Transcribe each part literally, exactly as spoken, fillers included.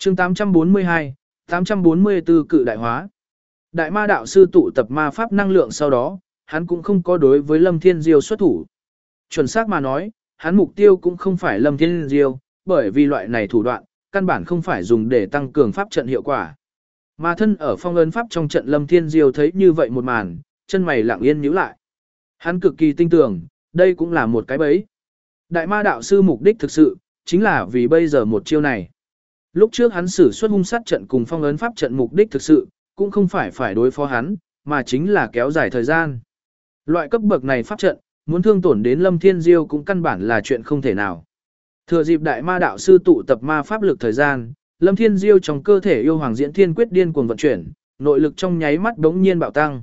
chương tám trăm bốn mươi hai, tám trăm bốn mươi tư cự đại hóa. Đại ma đạo sư tụ tập ma pháp năng lượng sau đó, hắn cũng không có đối với Lâm Thiên Diêu xuất thủ. Chuẩn xác mà nói, hắn mục tiêu cũng không phải Lâm Thiên Diêu, bởi vì loại này thủ đoạn, căn bản không phải dùng để tăng cường pháp trận hiệu quả. Mà thân ở phong ấn pháp trong trận Lâm Thiên Diêu thấy như vậy một màn, chân mày lặng yên nhíu lại. Hắn cực kỳ tin tưởng, đây cũng là một cái bẫy. Đại ma đạo sư mục đích thực sự, chính là vì bây giờ một chiêu này. Lúc trước hắn sử xuất hung sát trận cùng phong ấn pháp trận mục đích thực sự, cũng không phải phải đối phó hắn, mà chính là kéo dài thời gian. Loại cấp bậc này pháp trận, muốn thương tổn đến Lâm Thiên Diêu cũng căn bản là chuyện không thể nào. Thừa dịp đại ma đạo sư tụ tập ma pháp lực thời gian, Lâm Thiên Diêu trong cơ thể yêu hoàng diễn thiên quyết điên cuồng vận chuyển, nội lực trong nháy mắt đống nhiên bạo tăng.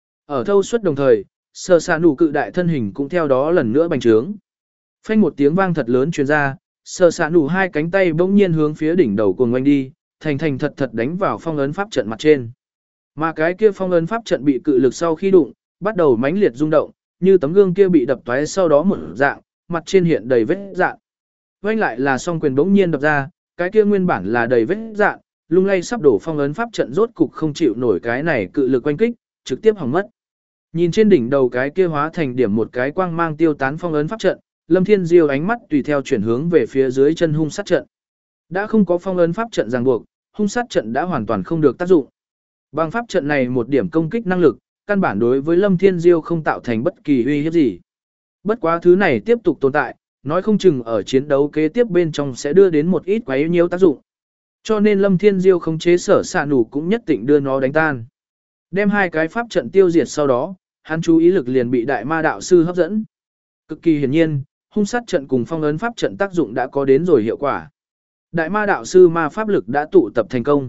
Ở thâu suất đồng thời, Sở Sạ Nụ cự đại thân hình cũng theo đó lần nữa bành trướng. Phanh một tiếng vang thật lớn truyền ra, Sở Sạ Nụ hai cánh tay bỗng nhiên hướng phía đỉnh đầu cuồng oanh đi, thành thành thật thật đánh vào phong ấn pháp trận mặt trên. Mà cái kia phong ấn pháp trận bị cự lực sau khi đụng, bắt đầu mãnh liệt rung động, như tấm gương kia bị đập toái sau đó một dạng, mặt trên hiện đầy vết rạn. Oanh lại là song quyền bỗng nhiên đập ra, cái kia nguyên bản là đầy vết rạn, lung lay sắp đổ phong ấn pháp trận rốt cục không chịu nổi cái này cự lực oanh kích, trực tiếp hỏng mất. Nhìn trên đỉnh đầu cái kia hóa thành điểm một cái quang mang tiêu tán phong ấn pháp trận, Lâm Thiên Diêu ánh mắt tùy theo chuyển hướng về phía dưới chân hung sát trận. Đã không có phong ấn pháp trận ràng buộc, hung sát trận đã hoàn toàn không được tác dụng. Bằng pháp trận này một điểm công kích năng lực, căn bản đối với Lâm Thiên Diêu không tạo thành bất kỳ uy hiếp gì. Bất quá thứ này tiếp tục tồn tại, nói không chừng ở chiến đấu kế tiếp bên trong sẽ đưa đến một ít quấy nhiễu tác dụng. Cho nên Lâm Thiên Diêu khống chế Sở Sạ Nụ cũng nhất định đưa nó đánh tan. Đem hai cái pháp trận tiêu diệt sau đó, hắn chú ý lực liền bị đại ma đạo sư hấp dẫn. Cực kỳ hiển nhiên, hung sát trận cùng phong ấn pháp trận tác dụng đã có đến rồi hiệu quả. Đại ma đạo sư ma pháp lực đã tụ tập thành công.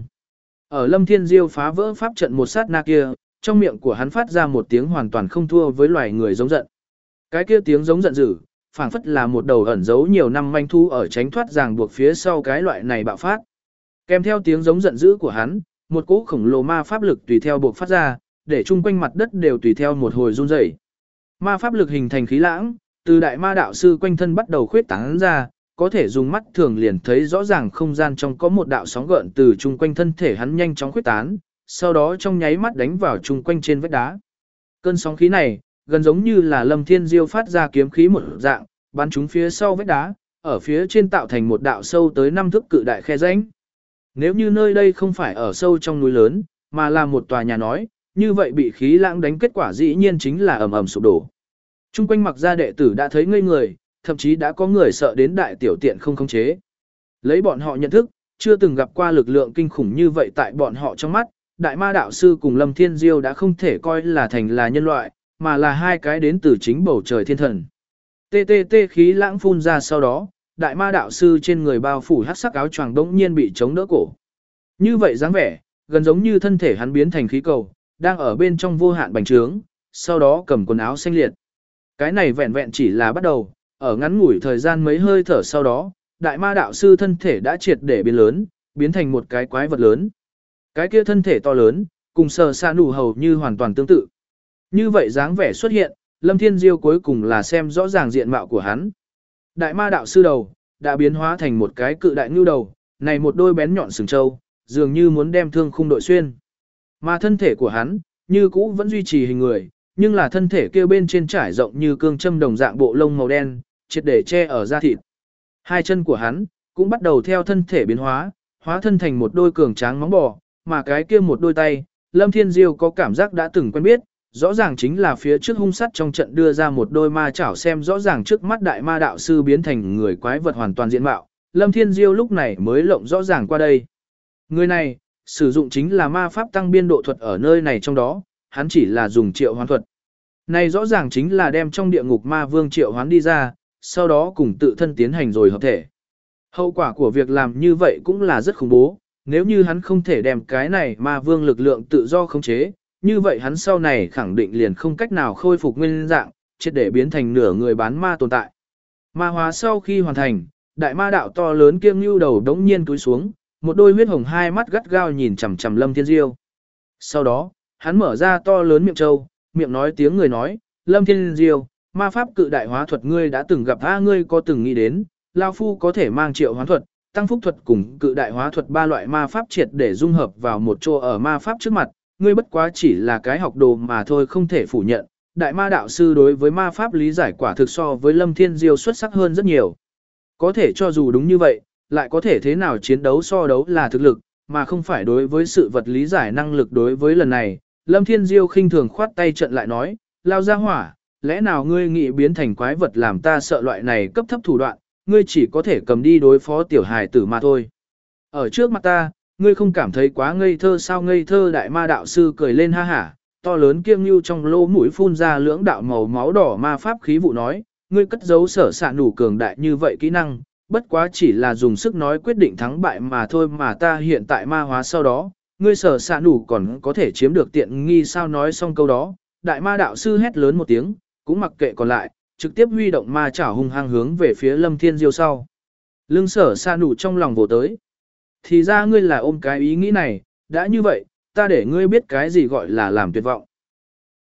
Ở Lâm Thiên Diêu phá vỡ pháp trận một sát na kia, trong miệng của hắn phát ra một tiếng hoàn toàn không thua với loài người giống giận. Cái kia tiếng giống giận dữ, phảng phất là một đầu ẩn giấu nhiều năm manh thú ở tránh thoát ràng buộc phía sau cái loại này bạo phát. Kèm theo tiếng giống giận dữ của hắn, một cỗ khổng lồ ma pháp lực tùy theo buộc phát ra, để chung quanh mặt đất đều tùy theo một hồi run rẩy. Ma pháp lực hình thành khí lãng, từ đại ma đạo sư quanh thân bắt đầu khuyết tán ra, có thể dùng mắt thường liền thấy rõ ràng không gian trong có một đạo sóng gợn từ chung quanh thân thể hắn nhanh chóng khuyết tán, sau đó trong nháy mắt đánh vào chung quanh trên vách đá. Cơn sóng khí này, gần giống như là Lâm Thiên Diêu phát ra kiếm khí một dạng, bắn chúng phía sau vách đá, ở phía trên tạo thành một đạo sâu tới năm thước cự đại khe rãnh. Nếu như nơi đây không phải ở sâu trong núi lớn, mà là một tòa nhà nói, như vậy bị khí lãng đánh kết quả dĩ nhiên chính là ầm ầm sụp đổ. Trung quanh mặc gia đệ tử đã thấy ngây người, thậm chí đã có người sợ đến đại tiểu tiện không khống chế. Lấy bọn họ nhận thức, chưa từng gặp qua lực lượng kinh khủng như vậy tại bọn họ trong mắt, đại ma đạo sư cùng Lâm Thiên Diêu đã không thể coi là thành là nhân loại, mà là hai cái đến từ chính bầu trời thiên thần. Tê tê tê khí lãng phun ra sau đó, đại ma đạo sư trên người bao phủ hắc sắc áo choàng đống nhiên bị chống đỡ cổ. Như vậy dáng vẻ, gần giống như thân thể hắn biến thành khí cầu, đang ở bên trong vô hạn bành trướng, sau đó cầm quần áo xanh liệt. Cái này vẹn vẹn chỉ là bắt đầu, ở ngắn ngủi thời gian mấy hơi thở sau đó, đại ma đạo sư thân thể đã triệt để biến lớn, biến thành một cái quái vật lớn. Cái kia thân thể to lớn, cùng Sở Sạ Nụ hầu như hoàn toàn tương tự. Như vậy dáng vẻ xuất hiện, Lâm Thiên Diêu cuối cùng là xem rõ ràng diện mạo của hắn. Đại ma đạo sư đầu, đã biến hóa thành một cái cự đại ngưu đầu, này một đôi bén nhọn sừng trâu, dường như muốn đem thương khung đội xuyên. Mà thân thể của hắn, như cũ vẫn duy trì hình người, nhưng là thân thể kia bên trên trải rộng như cương châm đồng dạng bộ lông màu đen, triệt để che ở da thịt. Hai chân của hắn, cũng bắt đầu theo thân thể biến hóa, hóa thân thành một đôi cường tráng móng bò, mà cái kia một đôi tay, Lâm Thiên Diêu có cảm giác đã từng quen biết, rõ ràng chính là phía trước hung sắt trong trận đưa ra một đôi ma chảo xem rõ ràng trước mắt đại ma đạo sư biến thành người quái vật hoàn toàn diện mạo, Lâm Thiên Diêu lúc này mới lộng rõ ràng qua đây. Người này, sử dụng chính là ma pháp tăng biên độ thuật ở nơi này trong đó, hắn chỉ là dùng triệu hoán thuật. Này rõ ràng chính là đem trong địa ngục ma vương triệu hoán đi ra, sau đó cùng tự thân tiến hành rồi hợp thể. Hậu quả của việc làm như vậy cũng là rất khủng bố, nếu như hắn không thể đem cái này ma vương lực lượng tự do khống chế, như vậy hắn sau này khẳng định liền không cách nào khôi phục nguyên dạng, triệt để biến thành nửa người bán ma tồn tại. Ma hóa sau khi hoàn thành, đại ma đạo to lớn kiêng lưu đầu đống nhiên túi xuống, một đôi huyết hồng hai mắt gắt gao nhìn chằm chằm Lâm Thiên Diêu. Sau đó, hắn mở ra to lớn miệng trâu, miệng nói tiếng người nói, Lâm Thiên Diêu, ma pháp cự đại hóa thuật ngươi đã từng gặp a ngươi có từng nghĩ đến, Lao Phu có thể mang triệu hoán thuật, tăng phúc thuật cùng cự đại hóa thuật ba loại ma pháp triệt để dung hợp vào một chỗ ở ma pháp trước mặt, ngươi bất quá chỉ là cái học đồ mà thôi, không thể phủ nhận. Đại ma đạo sư đối với ma pháp lý giải quả thực so với Lâm Thiên Diêu xuất sắc hơn rất nhiều. Có thể cho dù đúng như vậy, lại có thể thế nào chiến đấu so đấu là thực lực, mà không phải đối với sự vật lý giải năng lực. Đối với lần này, Lâm Thiên Diêu khinh thường khoát tay trận lại nói, lao ra hỏa, lẽ nào ngươi nghĩ biến thành quái vật làm ta sợ loại này cấp thấp thủ đoạn, ngươi chỉ có thể cầm đi đối phó tiểu hài tử mà thôi. Ở trước mặt ta, ngươi không cảm thấy quá ngây thơ sao? Ngây thơ? Đại ma đạo sư cười lên ha hả, to lớn kiêng lưu trong lỗ mũi phun ra lưỡng đạo màu máu đỏ ma pháp khí vụ nói, ngươi cất giấu sở xạ nủ cường đại như vậy kỹ năng, bất quá chỉ là dùng sức nói quyết định thắng bại mà thôi, mà ta hiện tại ma hóa sau đó, ngươi sở xạ nủ còn có thể chiếm được tiện nghi sao? Nói xong câu đó, đại ma đạo sư hét lớn một tiếng, cũng mặc kệ còn lại, trực tiếp huy động ma chảo hung hăng hướng về phía Lâm Thiên Diêu sau. Lưng sở xạ nủ trong lòng vồ tới. Thì ra ngươi là ôm cái ý nghĩ này, đã như vậy, ta để ngươi biết cái gì gọi là làm tuyệt vọng.